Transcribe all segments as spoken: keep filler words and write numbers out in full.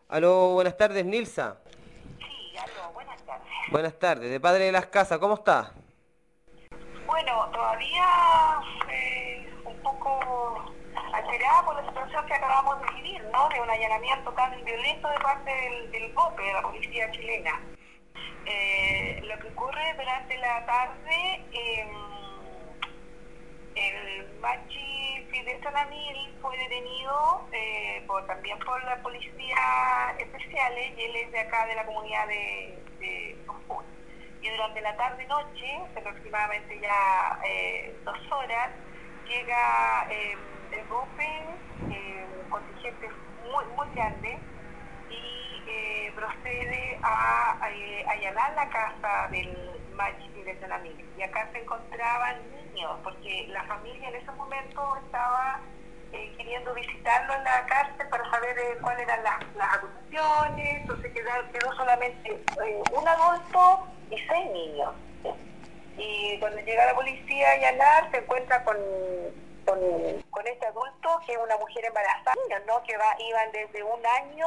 Aló, buenas tardes, Nilsa. Sí, aló, buenas tardes. Buenas tardes, de Padre de las Casas, ¿cómo está? Bueno, todavía eh, un poco alterada por la situación que acabamos de vivir, ¿no? De un allanamiento tan violento de parte del, del B O P, de la policía chilena. Eh, lo que ocurre durante la tarde, eh, el Machi Fidel Salamil fue detenido eh, por, también por la policía especiales y él es de acá de la comunidad de, de Jujuy. Y durante la tarde-noche, aproximadamente ya eh, dos horas, llega eh, el B O P, eh, un contingente muy, muy grande, y eh, procede a, a eh, allanar la casa del Machi de Sanamil. Y acá se encontraban niños, porque la familia en ese momento estaba eh, queriendo visitarlo en la cárcel para saber eh, cuáles eran las, las acusaciones. Entonces quedó, quedó solamente eh, un adulto y seis niños. Y cuando llega la policía a allanar, se encuentra con, con, con este adulto, que es una mujer embarazada, ¿no? Que va, iban desde un año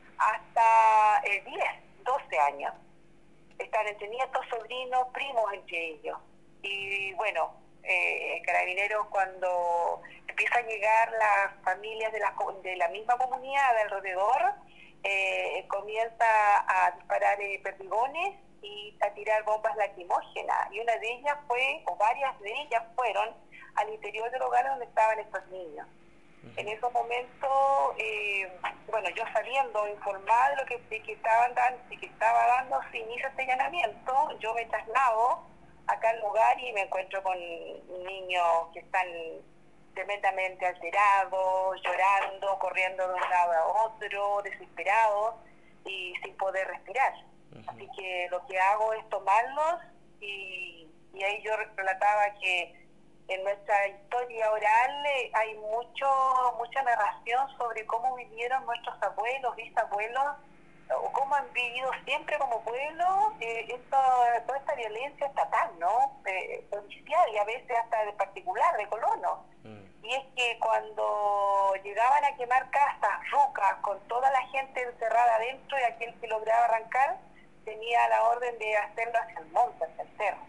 hasta eh, diez, doce años. Están entre nietos, sobrinos, primos entre ellos. Y bueno, eh, Carabineros, cuando empiezan a llegar las familias de la, de la misma comunidad de alrededor, eh, comienza a disparar eh, perdigones y a tirar bombas lacrimógenas. Y una de ellas fue, o varias de ellas fueron, al interior del hogar donde estaban estos niños. En esos momentos, eh, bueno, yo sabiendo informada de lo que, de que estaban dando, de que estaba dando se inicia este allanamiento, yo me traslado acá al lugar y me encuentro con niños que están tremendamente alterados, llorando, corriendo de un lado a otro, desesperados y sin poder respirar. Uh-huh. Así que lo que hago es tomarlos y, y ahí yo relataba que en nuestra historia oral eh, hay mucho mucha narración sobre cómo vivieron nuestros abuelos, bisabuelos, o cómo han vivido siempre como pueblo eh, esto, toda esta violencia estatal, ¿no? Eh, policial y a veces hasta de particular, de colonos. Mm. Y es que cuando llegaban a quemar casas, rucas, con toda la gente encerrada adentro y aquel que lograba arrancar tenía la orden de hacerlo hacia el monte, hacia el cerro.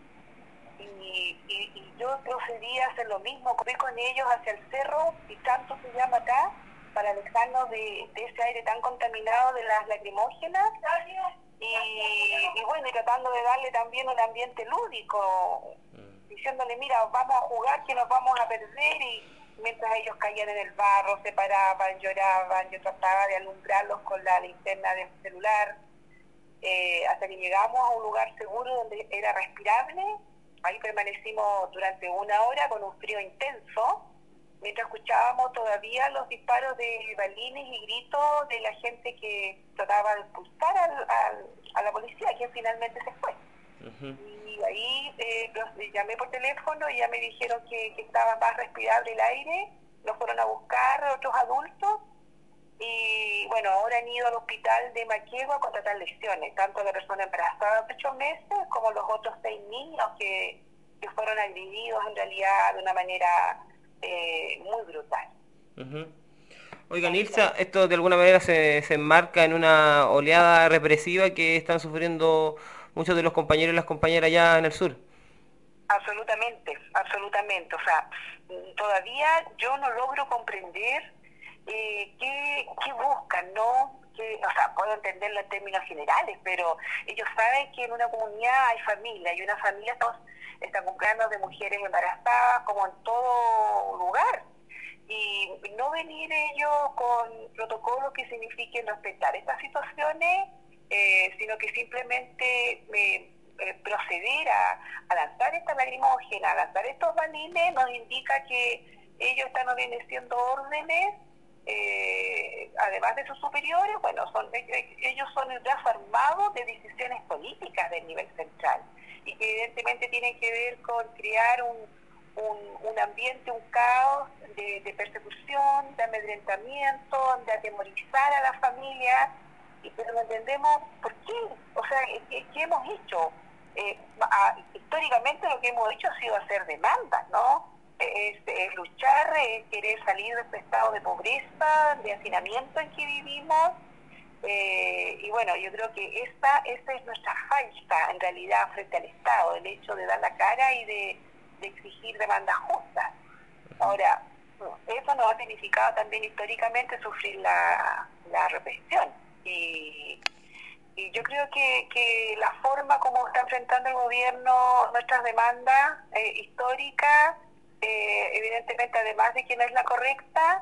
Y, y, y yo procedí a hacer lo mismo, fui con ellos hacia el cerro, y tanto se llama acá, para alejarnos de, de ese aire tan contaminado de las lacrimógenas, y, y bueno, y tratando de darle también un ambiente lúdico, diciéndole, mira, vamos a jugar que nos vamos a perder, y mientras ellos caían en el barro, se paraban, lloraban, yo trataba de alumbrarlos con la linterna del celular, eh, hasta que llegamos a un lugar seguro donde era respirable. Ahí permanecimos durante una hora con un frío intenso, mientras escuchábamos todavía los disparos de balines y gritos de la gente que trataba de expulsar al, al, a la policía, quien finalmente se fue. Uh-huh. Y ahí eh, los llamé por teléfono y ya me dijeron que, que estaba más respirable el aire, los fueron a buscar otros adultos. Y bueno, ahora han ido al hospital de Maquegua con tratar lesiones, tanto la persona embarazada de ocho meses como los otros seis niños que, que fueron agredidos en realidad de una manera eh, muy brutal. Uh-huh. Oiga, Nilsa, esto de alguna manera se, se enmarca en una oleada represiva que están sufriendo muchos de los compañeros y las compañeras allá en el sur. Absolutamente, absolutamente. O sea, todavía yo no logro comprender eh, qué, qué buscan, ¿no? Que, o sea, puedo entenderlo en términos generales, pero ellos saben que en una comunidad hay familia, y una familia está comprando de mujeres embarazadas como en todo lugar. Y no venir ellos con protocolos que signifiquen respetar estas situaciones, eh, sino que simplemente me... Eh, proceder a, a lanzar esta lacrimógena, a lanzar estos balines, nos indica que ellos están obedeciendo órdenes, eh, además de sus superiores. Bueno, son ellos son el brazo armado de decisiones políticas del nivel central, y que evidentemente tienen que ver con crear un, un, un ambiente, un caos de, de persecución, de amedrentamiento, de atemorizar a la familia. Y pero no entendemos por qué, o sea, ¿qué, qué hemos hecho? Eh, a, históricamente lo que hemos hecho ha sido hacer demandas, ¿no? Es, es luchar, es querer salir de este estado de pobreza, de hacinamiento en que vivimos, Eh, y bueno, yo creo que esa, esa es nuestra falta en realidad frente al Estado, el hecho de dar la cara y de, de exigir demandas justas. Ahora, eso nos ha significado también históricamente sufrir la, la represión. Y, y yo creo que, que la forma como está enfrentando el gobierno nuestras demandas eh, históricas, eh, evidentemente además de que no es la correcta,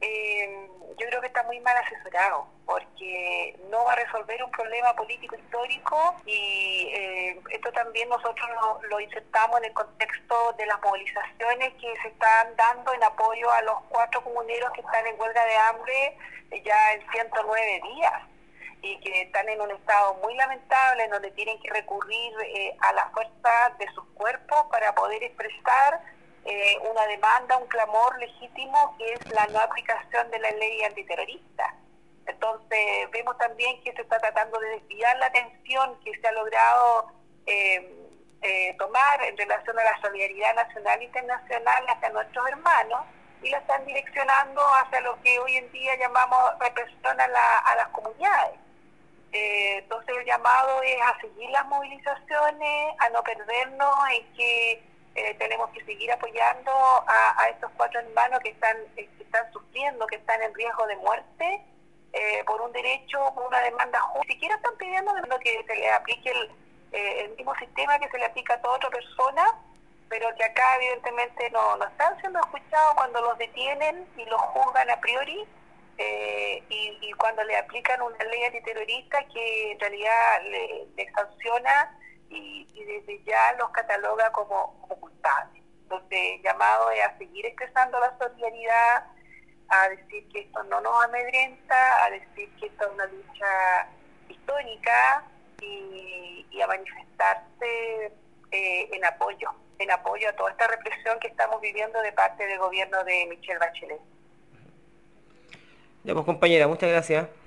eh, yo creo que está muy mal asesorado, porque no va a resolver un problema político histórico y eh, esto también nosotros lo, lo insertamos en el contexto de las movilizaciones que se están dando en apoyo a los cuatro comuneros que están en huelga de hambre eh, ya en ciento nueve días y que están en un estado muy lamentable, en donde tienen que recurrir eh, a la fuerza de sus cuerpos para poder expresar eh, una demanda, un clamor legítimo, que es la no aplicación de la ley antiterrorista. Entonces, vemos también que se está tratando de desviar la atención que se ha logrado eh, eh, tomar en relación a la solidaridad nacional e internacional hacia nuestros hermanos, y la están direccionando hacia lo que hoy en día llamamos represión a, la, a las comunidades. Eh, entonces el llamado es a seguir las movilizaciones, a no perdernos en que eh, tenemos que seguir apoyando a, a estos cuatro hermanos que están, eh, que están sufriendo, que están en riesgo de muerte eh, por un derecho, por una demanda justa. Ni siquiera están pidiendo que se les aplique el, eh, el mismo sistema que se le aplica a toda otra persona, pero que acá evidentemente no, no están siendo escuchados cuando los detienen y los juzgan a priori. Eh, y, y cuando le aplican una ley antiterrorista que en realidad le, le sanciona y, y desde ya los cataloga como, como culpables. Entonces, el llamado es a seguir expresando la solidaridad, a decir que esto no nos amedrenta, a decir que esto es una lucha histórica y, y a manifestarse eh, en apoyo, en apoyo a toda esta represión que estamos viviendo de parte del gobierno de Michelle Bachelet. Ya pues compañera, muchas gracias.